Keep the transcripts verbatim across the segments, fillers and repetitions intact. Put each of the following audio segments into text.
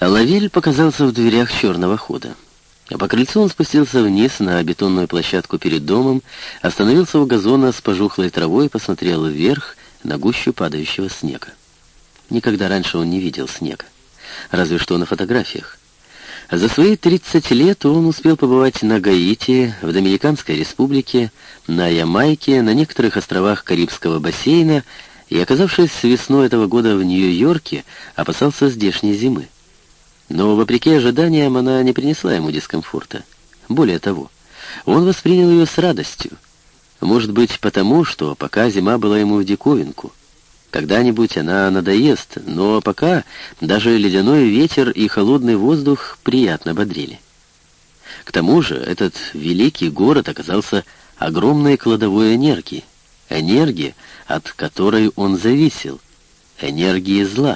Лавель показался в дверях черного хода. А по крыльцу он спустился вниз на бетонную площадку перед домом, остановился у газона с пожухлой травой и посмотрел вверх на гущу падающего снега. Никогда раньше он не видел снега, разве что на фотографиях. За свои тридцать лет он успел побывать на Гаити, в Доминиканской республике, на Ямайке, на некоторых островах Карибского бассейна и, оказавшись весной этого года в Нью-Йорке, опасался здешней зимы. Но, вопреки ожиданиям, она не принесла ему дискомфорта. Более того, он воспринял ее с радостью. Может быть, потому, что пока зима была ему в диковинку. Когда-нибудь она надоест, но пока даже ледяной ветер и холодный воздух приятно бодрили. К тому же этот великий город оказался огромной кладовой энергии. Энергии, от которой он зависел. Энергии зла.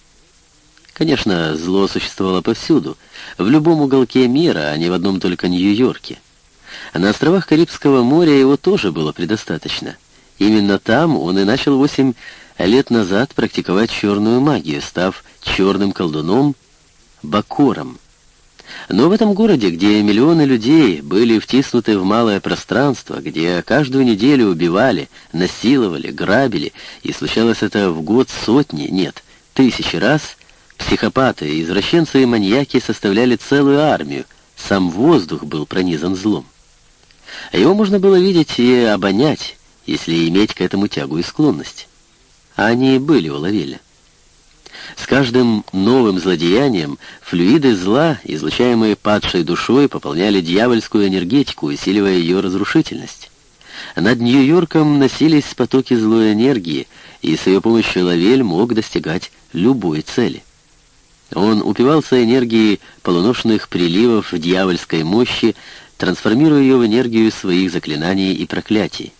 Конечно, зло существовало повсюду, в любом уголке мира, а не в одном только Нью-Йорке. На островах Карибского моря его тоже было предостаточно. Именно там он и начал восемь лет назад практиковать черную магию, став черным колдуном Бакором. Но в этом городе, где миллионы людей были втиснуты в малое пространство, где каждую неделю убивали, насиловали, грабили, и случалось это в год сотни, нет, тысячи раз, психопаты, извращенцы и маньяки составляли целую армию, сам воздух был пронизан злом. Его можно было видеть и обонять, если иметь к этому тягу и склонность. А они и были у Лавеля. С каждым новым злодеянием флюиды зла, излучаемые падшей душой, пополняли дьявольскую энергетику, усиливая ее разрушительность. Над Нью-Йорком носились потоки злой энергии, и с ее помощью Лавель мог достигать любой цели. Он упивался энергией полуношных приливов дьявольской мощи, трансформируя ее в энергию своих заклинаний и проклятий.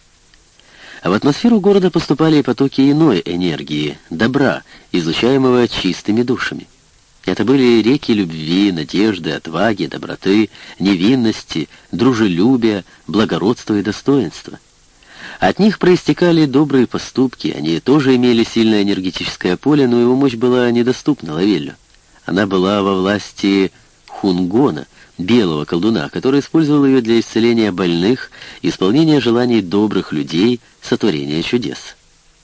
А в атмосферу города поступали и потоки иной энергии, добра, излучаемого чистыми душами. Это были реки любви, надежды, отваги, доброты, невинности, дружелюбия, благородства и достоинства. От них проистекали добрые поступки, они тоже имели сильное энергетическое поле, но его мощь была недоступна Лавелю. Она была во власти Хунгона, белого колдуна, который использовал ее для исцеления больных, исполнения желаний добрых людей, сотворения чудес.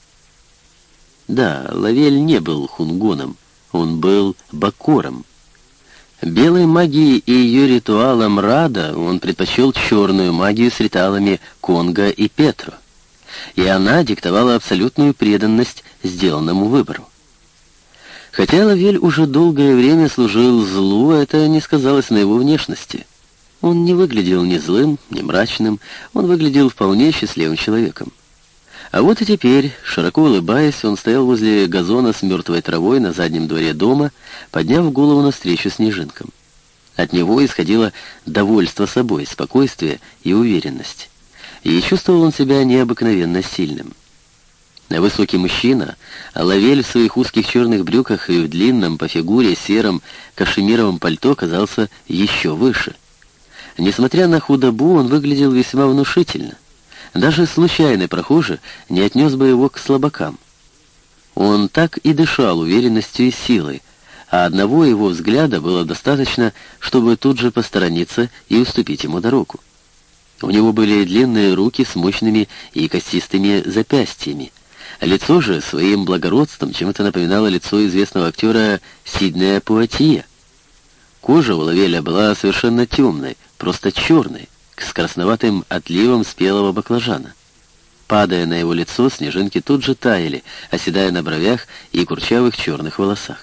Да, Лавель не был Хунгоном, он был Бакором. Белой магии и ее ритуалам Рада он предпочел черную магию с ритуалами Конга и Петро. И она диктовала абсолютную преданность сделанному выбору. Хотя Лавель уже долгое время служил злу, это не сказалось на его внешности. Он не выглядел ни злым, ни мрачным, он выглядел вполне счастливым человеком. А вот и теперь, широко улыбаясь, он стоял возле газона с мертвой травой на заднем дворе дома, подняв голову навстречу снежинкам. От него исходило довольство собой, спокойствие и уверенность. И чувствовал он себя необыкновенно сильным. Высокий мужчина, а Лавель в своих узких черных брюках и в длинном по фигуре сером кашемировом пальто казался еще выше. Несмотря на худобу, он выглядел весьма внушительно. Даже случайный прохожий не отнес бы его к слабакам. Он так и дышал уверенностью и силой, а одного его взгляда было достаточно, чтобы тут же посторониться и уступить ему дорогу. У него были длинные руки с мощными и костистыми запястьями. Лицо же своим благородством чем-то напоминало лицо известного актера Сиднея Пуатье. Кожа у Лавеля была совершенно темной, просто черной, с красноватым отливом спелого баклажана. Падая на его лицо, снежинки тут же таяли, оседая на бровях и курчавых черных волосах.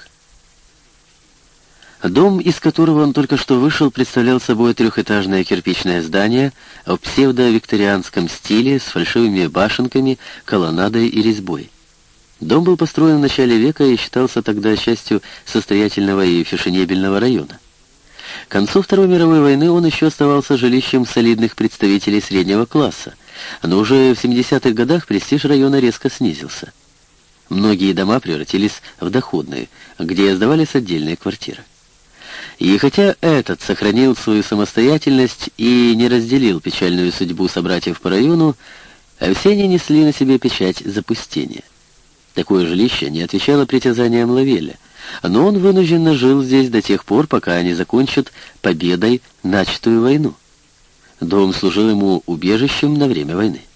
Дом, из которого он только что вышел, представлял собой трехэтажное кирпичное здание в псевдо-викторианском стиле с фальшивыми башенками, колоннадой и резьбой. Дом был построен в начале века и считался тогда частью состоятельного и фешенебельного района. К концу Второй мировой войны он еще оставался жилищем солидных представителей среднего класса, но уже в семидесятых годах престиж района резко снизился. Многие дома превратились в доходные, где сдавались отдельные квартиры. И хотя этот сохранил свою самостоятельность и не разделил печальную судьбу собратьев по району, все они несли на себе печать запустения. Такое жилище не отвечало притязаниям Лавеля. но он вынужденно жил здесь до тех пор, пока они закончат победой начатую войну. Дом служил ему убежищем на время войны.